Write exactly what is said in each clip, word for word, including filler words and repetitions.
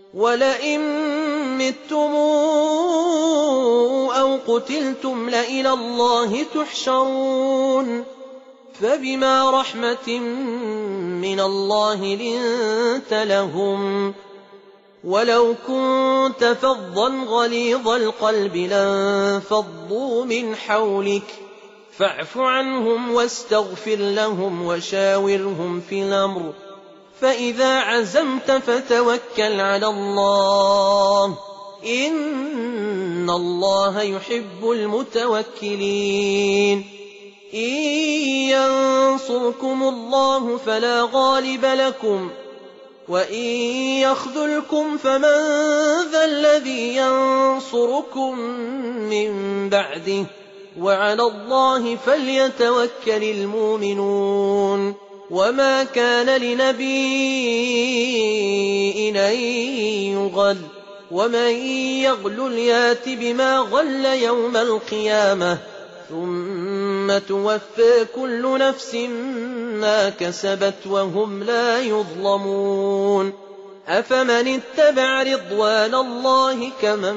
وَلَئِن مِّتُّمْ أَوْ قُتِلْتُمْ لَإِلَى اللَّهِ تُحْشَرُونَ فَبِمَا رَحْمَةٍ مِّنَ اللَّهِ لِنتَ لَهُمْ وَلَوْ كُنتَ فَظًّا غَلِيظَ الْقَلْبِ لَانفَضُّوا مِنْ حَوْلِكَ فَاعْفُ عَنْهُمْ وَاسْتَغْفِرْ لَهُمْ وَشَاوِرْهُمْ فِي الْأَمْرِ فَإِذَا عَزَمْتَ فَتَوَكَّلْ عَلَى اللَّهِ إِنَّ اللَّهَ يُحِبُّ المتوكلين. إِن يَنصُرْكُمُ اللَّهُ فَلَا غَالِبَ لَكُمْ وَإِن يَخْذُلْكُمْ فَمَن ذَا الَّذِي يَنصُرُكُم مِّن بَعْدِهِ وَعَلَى اللَّهِ فَلْيَتَوَكَّلِ الْمُؤْمِنُونَ. وَمَا كَانَ لِنَبِيٍّ أَن يُغَلَّ وَمَن يَغْلُلْ يَأْتِ بِمَا غَلَّ يَوْمَ الْقِيَامَةِ ثُمَّ تُوَفَّىٰ كُلُّ نَفْسٍ مَّا كَسَبَتْ وَهُمْ لَا يُظْلَمُونَ. أَفَمَنِ اتَّبَعَ رِضْوَانَ اللَّهِ كَمَن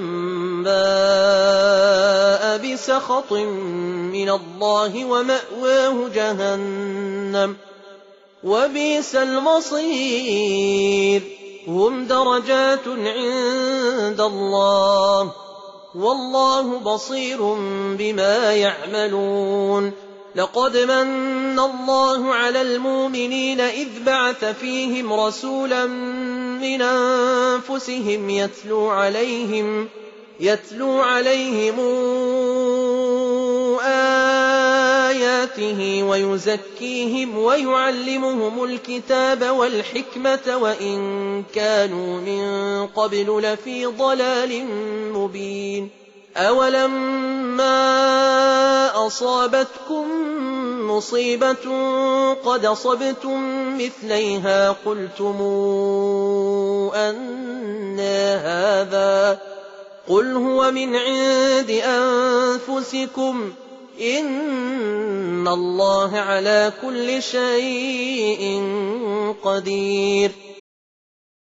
بَاءَ بِسَخَطٍ مِّنَ اللَّهِ وَمَأْوَاهُ جَهَنَّمُ وَبِئْسَ الْمَصِيرُ. هُمْ دَرَجَاتٌ عِندَ اللَّهِ وَاللَّهُ بَصِيرٌ بِمَا يَعْمَلُونَ. لَقَدْ مَنَّ اللَّهُ عَلَى الْمُؤْمِنِينَ إِذْ بَعَثَ فِيهِمْ رَسُولًا مِّنْ أَنفُسِهِمْ يَتْلُو عَلَيْهِمْ يَتْلُو عَلَيْهِمْ آيَاتِهِ وَيُزَكِّيهِمْ وَيُعَلِّمُهُمُ الْكِتَابَ وَالْحِكْمَةَ وَإِن كَانُوا مِن قَبْلُ لَفِي ضَلَالٍ مُّبِينٍ. أَوَلَمَّا أَصَابَتْكُم مُّصِيبَةٌ قَدْ أَصَبْتُم مِّثْلَيْهَا قُلْتُمْ أَنَّىٰ هَٰذَا ۖ قُلْ هُوَ مِنْ عِندِ أَنفُسِكُمْ إِنَّ اللَّهَ عَلَىٰ كُلِّ شَيْءٍ قَدِيرٌ.